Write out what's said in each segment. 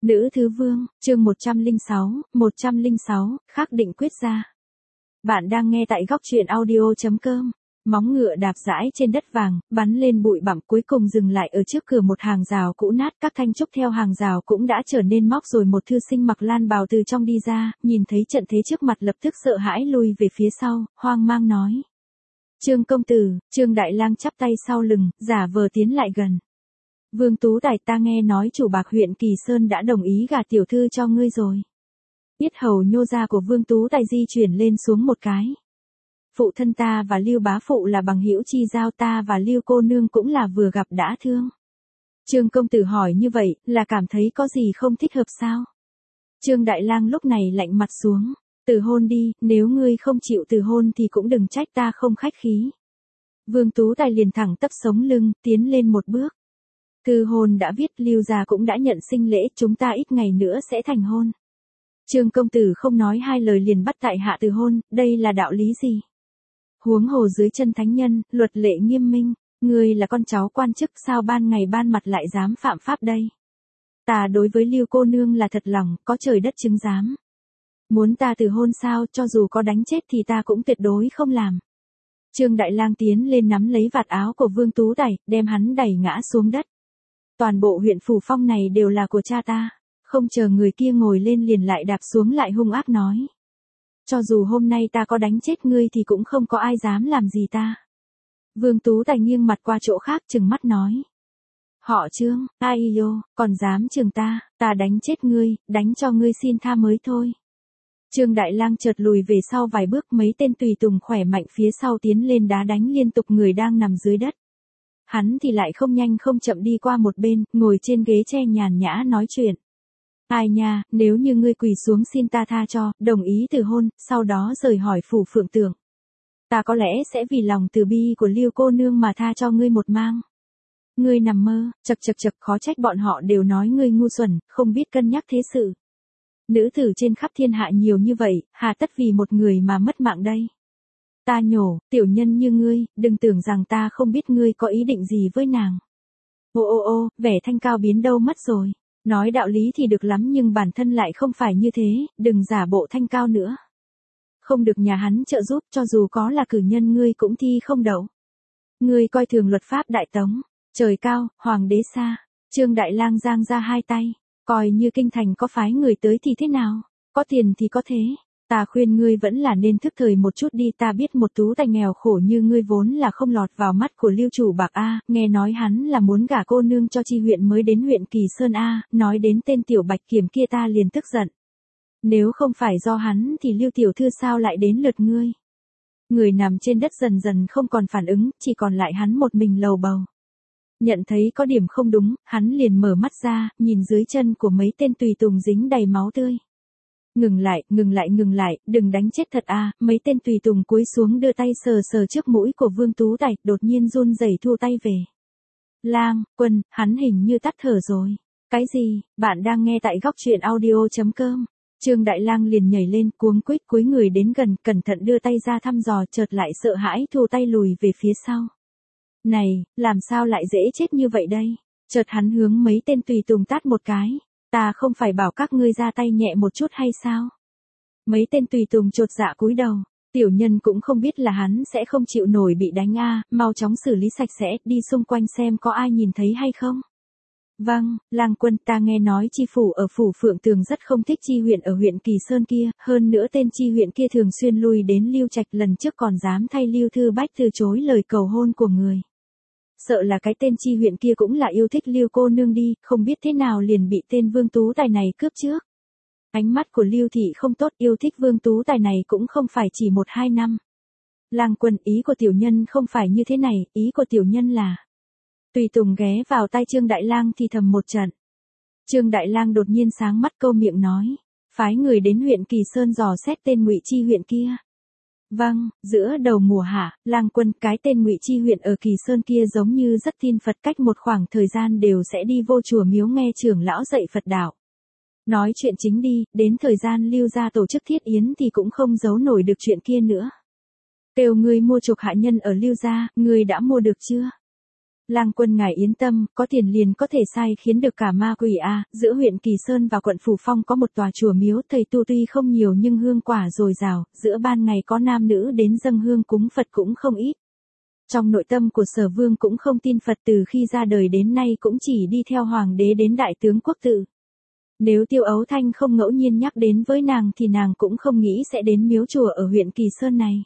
Nữ Thứ Vương, chương 106, khắc định quyết ra. Bạn đang nghe tại góc truyện audio.com. Móng ngựa đạp dãi trên đất vàng, bắn lên bụi bặm cuối cùng dừng lại ở trước cửa một hàng rào cũ nát. Các thanh trúc theo hàng rào cũng đã trở nên móc rồi. Một thư sinh mặc lan bào từ trong đi ra, nhìn thấy trận thế trước mặt lập tức sợ hãi lui về phía sau, hoang mang nói. Trương công tử, Trương Đại Lang chắp tay sau lưng, giả vờ tiến lại gần. Vương Tú Tài, ta nghe nói chủ Bạc huyện Kỳ Sơn đã đồng ý gả tiểu thư cho ngươi rồi. Yết hầu nhô ra của Vương Tú Tài di chuyển lên xuống một cái. Phụ thân ta và Lưu bá phụ là bằng hữu chi giao, ta và Lưu cô nương cũng là vừa gặp đã thương. Trương công tử hỏi như vậy, là cảm thấy có gì không thích hợp sao? Trương Đại Lang lúc này lạnh mặt xuống. Từ hôn đi, nếu ngươi không chịu từ hôn thì cũng đừng trách ta không khách khí. Vương Tú Tài liền thẳng tắp sống lưng, tiến lên một bước. Thư hôn đã viết, Lưu gia cũng đã nhận sinh lễ, chúng ta ít ngày nữa sẽ thành hôn. Trương công tử không nói hai lời liền bắt tại hạ từ hôn, đây là đạo lý gì? Huống hồ dưới chân thánh nhân, luật lệ nghiêm minh, ngươi là con cháu quan chức, sao ban ngày ban mặt lại dám phạm pháp đây? Ta đối với Lưu cô nương là thật lòng, có trời đất chứng giám. Muốn ta từ hôn sao, cho dù có đánh chết thì ta cũng tuyệt đối không làm. Trương Đại Lang tiến lên nắm lấy vạt áo của Vương Tú Tài, đem hắn đẩy ngã xuống đất. Toàn bộ huyện Phủ Phong này đều là của cha ta. Không chờ người kia ngồi lên liền lại đạp xuống, lại hung ác nói. Cho dù hôm nay ta có đánh chết ngươi thì cũng không có ai dám làm gì ta. Vương Tú Tài nghiêng mặt qua chỗ khác trừng mắt nói. Họ Trương, ai yêu, còn dám chừng ta, ta đánh chết ngươi, đánh cho ngươi xin tha mới thôi. Trương Đại Lang chợt lùi về sau vài bước, mấy tên tùy tùng khỏe mạnh phía sau tiến lên đá đánh liên tục người đang nằm dưới đất. Hắn thì lại không nhanh không chậm đi qua một bên, ngồi trên ghế tre nhàn nhã nói chuyện. Ai nha, nếu như ngươi quỳ xuống xin ta tha cho, đồng ý từ hôn, sau đó rời hỏi Phủ Phượng Tường. Ta có lẽ sẽ vì lòng từ bi của Lưu cô nương mà tha cho ngươi một mang. Ngươi nằm mơ, chậc, khó trách bọn họ đều nói ngươi ngu xuẩn, không biết cân nhắc thế sự. Nữ tử trên khắp thiên hạ nhiều như vậy, hà tất vì một người mà mất mạng đây. Ta nhổ, tiểu nhân như ngươi, đừng tưởng rằng ta không biết ngươi có ý định gì với nàng. Ô, vẻ thanh cao biến đâu mất rồi. Nói đạo lý thì được lắm nhưng bản thân lại không phải như thế, đừng giả bộ thanh cao nữa. Không được nhà hắn trợ giúp, cho dù có là cử nhân ngươi cũng thi không đậu. Ngươi coi thường luật pháp Đại Tống, trời cao, hoàng đế xa. Trương Đại Lang giang ra hai tay, coi như kinh thành có phái người tới thì thế nào, có tiền thì có thế. Ta khuyên ngươi vẫn là nên thức thời một chút đi, ta biết một Tú Tài nghèo khổ như ngươi vốn là không lọt vào mắt của Lưu chủ Bạc a, nghe nói hắn là muốn gả cô nương cho chi huyện mới đến huyện Kỳ Sơn a, nói đến tên tiểu Bạch Kiểm kia ta liền tức giận. Nếu không phải do hắn thì Lưu tiểu thư sao lại đến lượt ngươi? Người nằm trên đất dần dần không còn phản ứng, chỉ còn lại hắn một mình lầu bầu. Nhận thấy có điểm không đúng, hắn liền mở mắt ra, nhìn dưới chân của mấy tên tùy tùng dính đầy máu tươi. Ngừng lại, đừng đánh chết thật a. Mấy tên tùy tùng cúi xuống đưa tay sờ trước mũi của Vương Tú Tài, đột nhiên run rẩy thu tay về. Lang, Quân, hắn hình như tắt thở rồi. Cái gì? Bạn đang nghe tại góc truyện audio.com. Trương Đại Lang liền nhảy lên, cuống quýt cúi người đến gần, cẩn thận đưa tay ra thăm dò, chợt lại sợ hãi thu tay lùi về phía sau. Này, làm sao lại dễ chết như vậy đây? Chợt hắn hướng mấy tên tùy tùng tát một cái. Ta không phải bảo các ngươi ra tay nhẹ một chút hay sao? Mấy tên tùy tùng chột dạ cúi đầu, tiểu nhân cũng không biết là hắn sẽ không chịu nổi bị đánh a, mau chóng xử lý sạch sẽ, đi xung quanh xem có ai nhìn thấy hay không. Vâng, Lang Quân, ta nghe nói chi phủ ở Phủ Phượng Tường rất không thích chi huyện ở huyện Kỳ Sơn kia, hơn nữa tên chi huyện kia thường xuyên lui đến Lưu Trạch, lần trước còn dám thay Lưu Thư Bách từ chối lời cầu hôn của người. Sợ là cái tên chi huyện kia cũng là yêu thích Lưu cô nương đi, không biết thế nào liền bị tên Vương Tú Tài này cướp trước. Ánh mắt của Lưu thị không tốt, yêu thích Vương Tú Tài này cũng không phải chỉ 1-2 năm. Lang Quân, ý của tiểu nhân không phải như thế này, ý của tiểu nhân là. Tùy tùng ghé vào tai Trương Đại Lang thì thầm một trận. Trương Đại Lang đột nhiên sáng mắt câu miệng nói, phái người đến huyện Kỳ Sơn dò xét tên Ngụy chi huyện kia. Vâng, giữa đầu mùa hạ, Lang Quân, cái tên Ngụy chi huyện ở Kỳ Sơn kia giống như rất tin Phật, cách một khoảng thời gian đều sẽ đi vô chùa miếu nghe trưởng lão dạy Phật đạo. Nói chuyện chính đi, đến thời gian Lưu gia tổ chức thiết yến thì cũng không giấu nổi được chuyện kia nữa. Kêu ngươi mua chuộc hạ nhân ở Lưu gia, ngươi đã mua được chưa? Lang quân ngài yên tâm, có tiền liền có thể sai khiến được cả ma quỷ a. Giữa huyện Kỳ Sơn và quận Phủ Phong có một tòa chùa miếu, thầy tu tuy không nhiều nhưng hương quả dồi dào, giữa ban ngày có nam nữ đến dâng hương cúng Phật cũng không ít. Trong nội tâm của Sở Vương cũng không tin Phật, từ khi ra đời đến nay cũng chỉ đi theo hoàng đế đến đại tướng quốc tự. Nếu Tiêu Ấu Thanh không ngẫu nhiên nhắc đến với nàng thì nàng cũng không nghĩ sẽ đến miếu chùa ở huyện Kỳ Sơn này.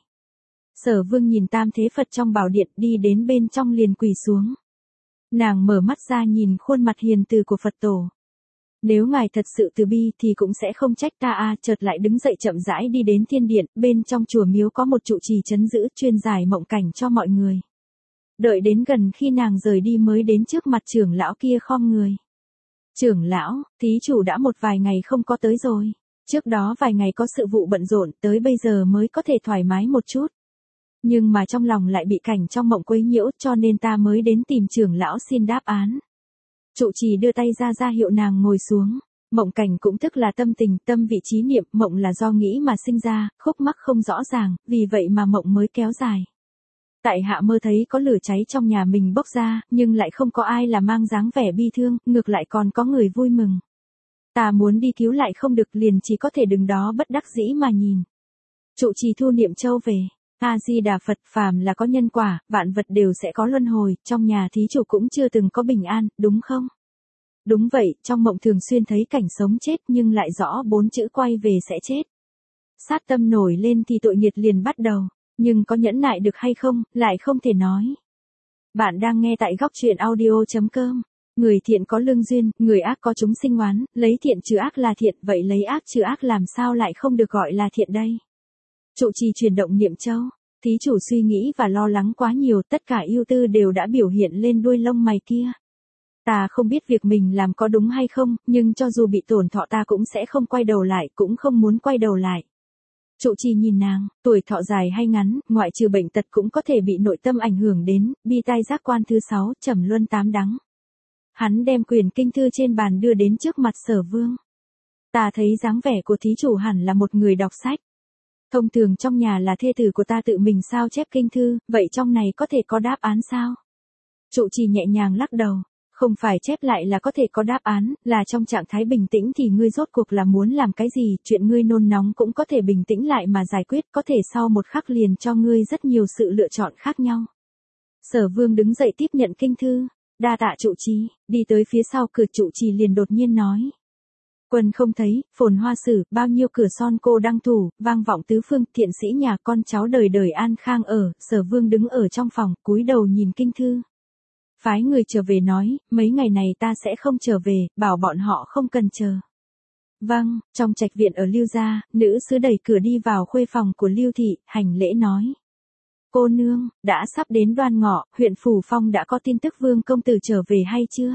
Sở Vương nhìn tam thế Phật trong bảo điện, đi đến bên trong liền quỳ xuống. Nàng mở mắt ra nhìn khuôn mặt hiền từ của Phật tổ. Nếu ngài thật sự từ bi thì cũng sẽ không trách ta a. Chợt lại đứng dậy chậm rãi đi đến thiên điện, bên trong chùa miếu có một trụ trì trấn giữ chuyên giải mộng cảnh cho mọi người. Đợi đến gần khi nàng rời đi mới đến trước mặt trưởng lão kia khom người. Trưởng lão, thí chủ đã một vài ngày không có tới rồi. Trước đó vài ngày có sự vụ bận rộn, tới bây giờ mới có thể thoải mái một chút. Nhưng mà trong lòng lại bị cảnh trong mộng quấy nhiễu, cho nên ta mới đến tìm trưởng lão xin đáp án. Trụ trì đưa tay ra hiệu nàng ngồi xuống. Mộng cảnh cũng tức là tâm tình, tâm vị trí niệm, mộng là do nghĩ mà sinh ra, khúc mắc không rõ ràng, vì vậy mà mộng mới kéo dài. Tại hạ mơ thấy có lửa cháy trong nhà mình bốc ra, nhưng lại không có ai là mang dáng vẻ bi thương, ngược lại còn có người vui mừng. Ta muốn đi cứu lại không được, liền chỉ có thể đứng đó bất đắc dĩ mà nhìn. Trụ trì thu niệm châu về. A-di-đà Phật, phàm là có nhân quả, vạn vật đều sẽ có luân hồi, trong nhà thí chủ cũng chưa từng có bình an, đúng không? Đúng vậy, trong mộng thường xuyên thấy cảnh sống chết nhưng lại rõ 4 chữ quay về sẽ chết. Sát tâm nổi lên thì tội nghiệp liền bắt đầu, nhưng có nhẫn nại được hay không, lại không thể nói. Bạn đang nghe tại góc truyện audio.com. Người thiện có lương duyên, người ác có chúng sinh oán, lấy thiện trừ ác là thiện, vậy lấy ác trừ ác làm sao lại không được gọi là thiện đây? Trụ trì chuyển động niệm châu, thí chủ suy nghĩ và lo lắng quá nhiều, tất cả ưu tư đều đã biểu hiện lên đuôi lông mày kia. Ta không biết việc mình làm có đúng hay không, nhưng cho dù bị tổn thọ ta cũng sẽ không quay đầu lại, cũng không muốn quay đầu lại. Trụ trì nhìn nàng, tuổi thọ dài hay ngắn, ngoại trừ bệnh tật cũng có thể bị nội tâm ảnh hưởng đến, bi tai giác quan thứ 6, trầm luân 8 đắng. Hắn đem quyển kinh thư trên bàn đưa đến trước mặt Sở Vương. Ta thấy dáng vẻ của thí chủ hẳn là một người đọc sách. Thông thường trong nhà là thê tử của ta tự mình sao chép kinh thư, vậy trong này có thể có đáp án sao? Trụ trì nhẹ nhàng lắc đầu, không phải chép lại là có thể có đáp án, là trong trạng thái bình tĩnh thì ngươi rốt cuộc là muốn làm cái gì, chuyện ngươi nôn nóng cũng có thể bình tĩnh lại mà giải quyết, có thể sau một khắc liền cho ngươi rất nhiều sự lựa chọn khác nhau. Sở Vương đứng dậy tiếp nhận kinh thư, đa tạ trụ trì, đi tới phía sau cửa trụ trì liền đột nhiên nói. Quân không thấy, phồn hoa sử, bao nhiêu cửa son cô đăng thủ, vang vọng tứ phương, thiện sĩ nhà con cháu đời đời an khang ở. Sở Vương đứng ở trong phòng, cúi đầu nhìn kinh thư. Phái người trở về nói, mấy ngày này ta sẽ không trở về, bảo bọn họ không cần chờ. Vâng, trong trạch viện ở Lưu gia, nữ sứ đẩy cửa đi vào khuê phòng của Lưu thị, hành lễ nói. Cô nương, đã sắp đến Đoan Ngọ, huyện Phủ Phong đã có tin tức Vương công tử trở về hay chưa?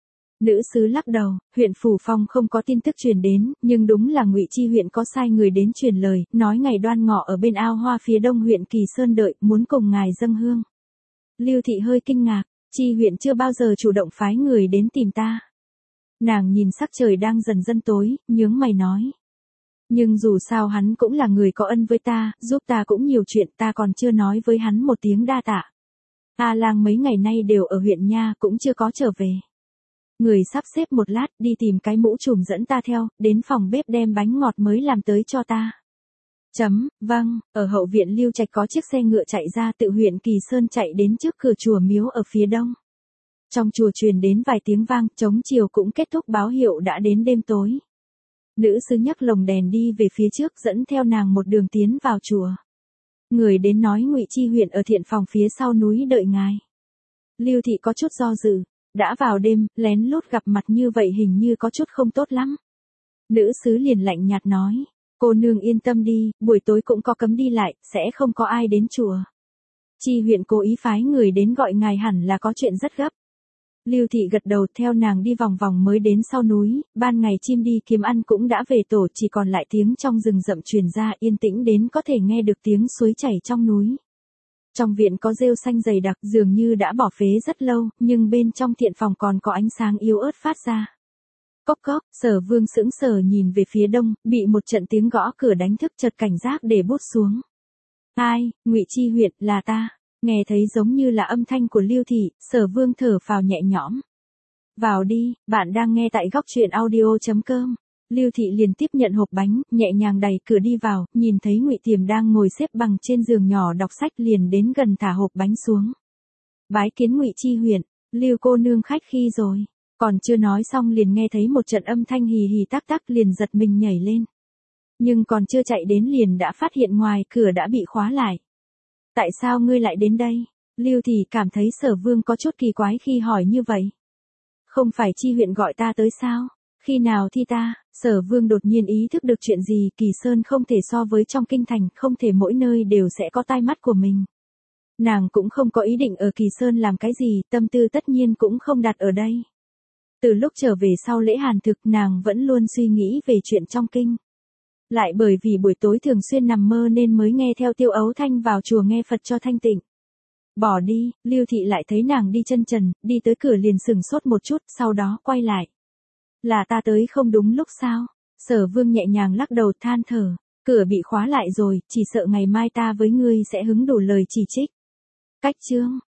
Nữ sứ lắc đầu, huyện Phủ Phong không có tin tức truyền đến, nhưng đúng là Ngụy Chi huyện có sai người đến truyền lời, nói ngày Đoan Ngọ ở bên ao hoa phía đông huyện Kỳ Sơn đợi, muốn cùng ngài dâng hương. Lưu thị hơi kinh ngạc, Chi huyện chưa bao giờ chủ động phái người đến tìm ta. Nàng nhìn sắc trời đang dần dần tối, nhướng mày nói. Nhưng dù sao hắn cũng là người có ân với ta, giúp ta cũng nhiều chuyện, ta còn chưa nói với hắn một tiếng đa tạ. A Lang mấy ngày nay đều ở huyện nha, cũng chưa có trở về. Người sắp xếp một lát, đi tìm cái mũ trùm dẫn ta theo, đến phòng bếp đem bánh ngọt mới làm tới cho ta. Vâng, ở hậu viện Lưu Trạch có chiếc xe ngựa chạy ra tự huyện Kỳ Sơn chạy đến trước cửa chùa miếu ở phía đông. Trong chùa truyền đến vài tiếng vang, trống chiều cũng kết thúc báo hiệu đã đến đêm tối. Nữ sứ nhấc lồng đèn đi về phía trước dẫn theo nàng một đường tiến vào chùa. Người đến nói Ngụy Chi huyện ở thiện phòng phía sau núi đợi ngài. Lưu thị có chút do dự, đã vào đêm, lén lút gặp mặt như vậy hình như có chút không tốt lắm. Nữ sứ liền lạnh nhạt nói, cô nương yên tâm đi, buổi tối cũng có cấm đi lại, sẽ không có ai đến chùa. Chi huyện cố ý phái người đến gọi ngài hẳn là có chuyện rất gấp. Lưu thị gật đầu theo nàng đi vòng vòng mới đến sau núi, ban ngày chim đi kiếm ăn cũng đã về tổ, chỉ còn lại tiếng trong rừng rậm truyền ra, yên tĩnh đến có thể nghe được tiếng suối chảy trong núi. Trong viện có rêu xanh dày đặc, dường như đã bỏ phế rất lâu, nhưng bên trong thiện phòng còn có ánh sáng yếu ớt phát ra. Cốc cốc, Sở Vương sững sờ nhìn về phía đông, bị một trận tiếng gõ cửa đánh thức, chợt cảnh giác để bút xuống. Ai, Ngụy Chi huyện, là ta. Nghe thấy giống như là âm thanh của Lưu Thị, Sở Vương thở phào nhẹ nhõm. Vào đi, bạn đang nghe tại góc truyện audio.com. Lưu Thị liền tiếp nhận hộp bánh, nhẹ nhàng đẩy cửa đi vào, nhìn thấy Ngụy Tiềm đang ngồi xếp bằng trên giường nhỏ đọc sách liền đến gần thả hộp bánh xuống. Bái kiến Ngụy Chi huyện, Lưu cô nương khách khi rồi. Còn chưa nói xong liền nghe thấy một trận âm thanh hì hì tắc tắc liền giật mình nhảy lên. Nhưng còn chưa chạy đến liền đã phát hiện ngoài cửa đã bị khóa lại. Tại sao ngươi lại đến đây? Lưu Thị cảm thấy Sở Vương có chút kỳ quái khi hỏi như vậy. Không phải Chi huyện gọi ta tới sao? Khi nào thi ta? Sở Vương đột nhiên ý thức được chuyện gì, Kỳ Sơn không thể so với trong kinh thành, không thể mỗi nơi đều sẽ có tai mắt của mình. Nàng cũng không có ý định ở Kỳ Sơn làm cái gì, tâm tư tất nhiên cũng không đặt ở đây. Từ lúc trở về sau lễ hàn thực nàng vẫn luôn suy nghĩ về chuyện trong kinh. Lại bởi vì buổi tối thường xuyên nằm mơ nên mới nghe theo Tiêu Ấu Thanh vào chùa nghe Phật cho thanh tịnh. Bỏ đi, Lưu Thị lại thấy nàng đi chân trần, đi tới cửa liền sửng sốt một chút, sau đó quay lại. Là ta tới không đúng lúc sao? Sở Vương nhẹ nhàng lắc đầu than thở, cửa bị khóa lại rồi, chỉ sợ ngày mai ta với ngươi sẽ hứng đủ lời chỉ trích. Cách chương